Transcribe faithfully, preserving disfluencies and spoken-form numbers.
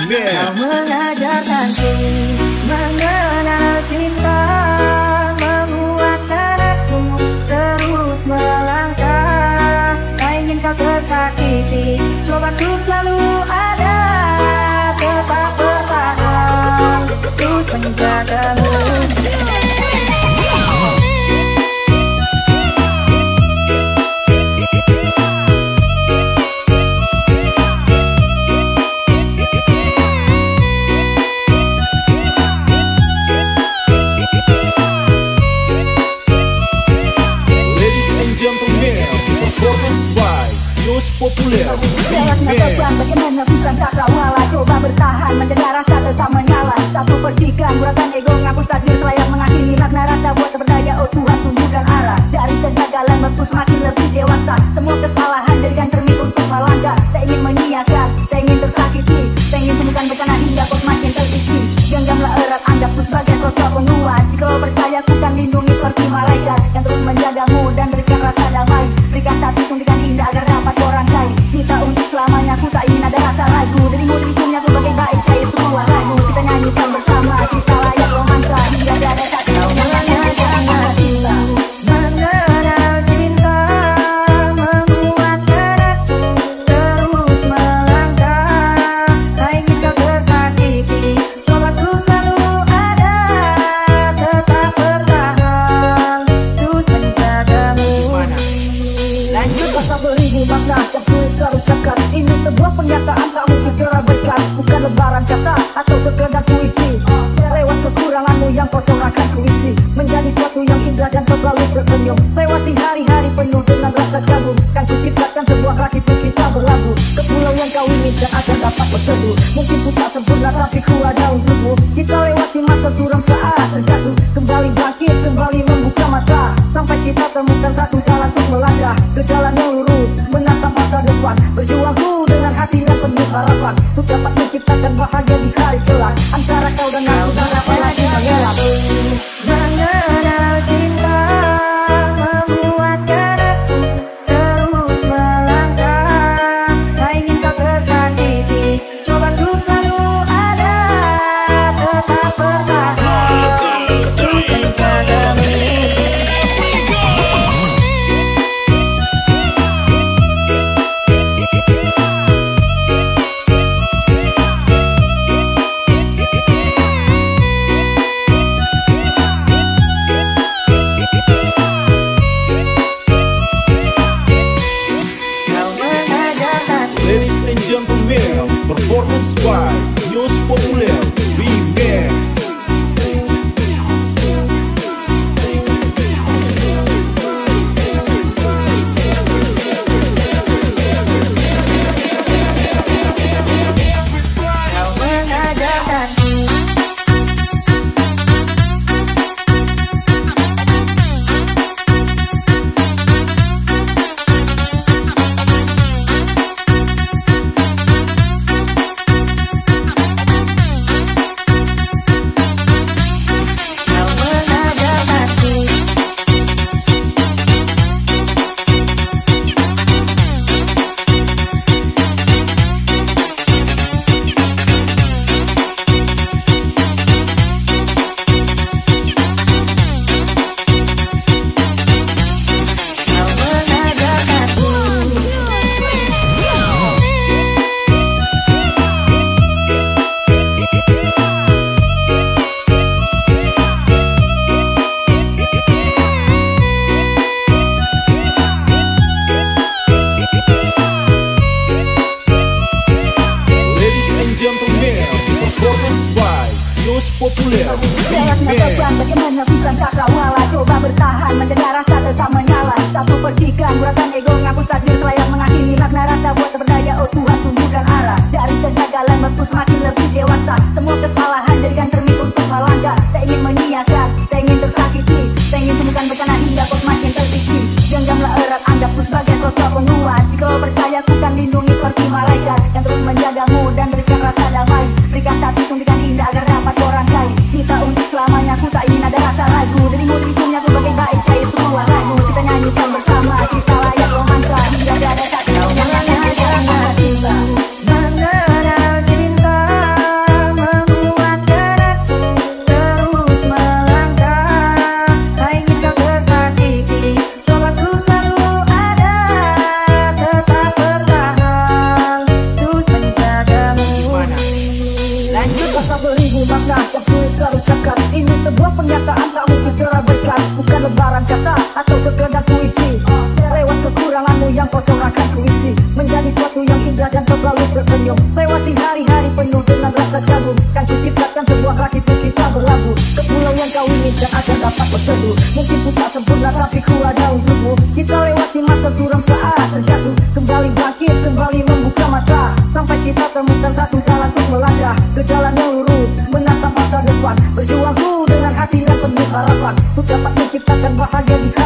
Kau mengajarkanku mengenal cinta, menguatkan aku terus melangkah. Tak ingin kau tersakiti, coba ku selalu ada, tetap bertahan, terus menjagamu. Populer Lewatnya beban bagaimana bukan cakrawala. Coba bertahan menjaga rasa tetap menyala. Satu percikan guratan ego ngapus takdir selayak mengakhiri makna rasa buat berdaya. Oh Tuhan tunjukkan arah dari kegagalan mempu semakin lebih dewasa. Semua kesalahan jadikan cermin untuk melangkah. Tak ingin menyiakan, tak ingin tersakiti, tak ingin temukan bekana hingga kau semakin terisi. Genggamlah erat, anggapku sebagai sosok penguat. Jika kau percaya ku kan lindungi seperti malaikat yang terus menjagamu dan berikan rasa damai. Berikan satu suntikan indah agar dapat orang kita untuk selamanya. Ku tak ingin ada rasa ragu. Dirimu dirinya sebagai baik cair sebuah lagu. Kita nyanyikan bersama, kita layak romansa hingga ada satu yang mengajarkan cinta. Mengenal cinta, menguatkan aku terus melangkah. Tak ingin kau tersakiti, coba ku selalu ada, tetap bertahan, terus menjagamu. Lanjut kata beribu makna yang sulit terucapkan. Ini sebuah pernyataan tak mungkin terabaikan. Bukan lembaran kata atau sekedar puisi. Lewat kekuranganmu yang kosong akan kuisi menjadi suatu yang indah dan kau selalu tersenyum. Lewati hari-hari penuh dengan rasa kagum, kan kuciptakan sebuah kaki untuk kita berlabuh ke pulau yang kau inginkan agar dapat berteduh. Mungkin ku tak sempurna tapi ku ada untukmu. Kita lewati masa suram saat terjatuh, kembali bangkit, kembali membuka mata, sampai kita temukan satu jalan untuk melangkah ke jalan yang lurus, menatap masa depan. Berjuangku dengan hati yang penuh harapan, untuk dapat menciptakan bahagia di hari kelak. Antara kau dan aku tak dapat lagi mengelak. Mengenal cinta, menguatkan aku terus melangkah. Tak ingin kau tersakiti, coba ku selalu ada, tetap bertahan, terus menjagamu. Ladies and gentlemen, performance by Yos Populer Remix. Kau mengajarkanku Populer Lewatnya beban bagaimana bukan cakrawala. Coba bertahan menjaga rasa tetap menyala. Satu percikan guratan ego ngapus takdir selayak mengakhiri makna rasa buat berdaya. Oh Tuhan tunjukkan arah dari kegagalan mempu semakin lebih dewasa. Semua kesalahan jadikan cermin untuk melangkah. Tak ingin menyiakan, tak ingin tersakiti, tak ingin temukan bekana hingga kau semakin terisi. Genggamlah erat, anggapku sebagai sosok penguat. Jika kau percaya ku kan lindungi seperti malaikat yang terus menjagamu dan berikan rasa damai. Berikan satu suntikan indah agar dapat orang kaya. Kita untuk selamanya, ku tak ingin ada rasa ragu. Dirimu dirinya sebagai baik cair sebuah lagu. Kita nyanyikan bersama, kita layak romansa hingga ada satu yang mengajarkan cinta. rasa beribu makna yang sulit terucapkan. Ini sebuah pernyataan tak mungkin terabaikan. Bukan lebaran kata atau sekedar puisi. Lewat kekuranganmu yang kosong akan kuisi menjadi suatu yang indah dan kau selalu tersenyum. Lewati hari-hari penuh dengan rasa kagum, kan kuciptakan sebuah kaki untuk kita berlabuh ke pulau yang kau inginkan agar dapat berteduh. Mungkin ku tak sempurna tapi ku ada untukmu. Kita lewati masa suram saat terjatuh, kembali bangkit, kembali membuka mata, sampai kita temukan satu jalan untuk melangkah ke jalan yang lurus, menatap masa depan. Berjuang ku dengan hati yang penuh harapan, ku dapat menciptakan bahagia di hati.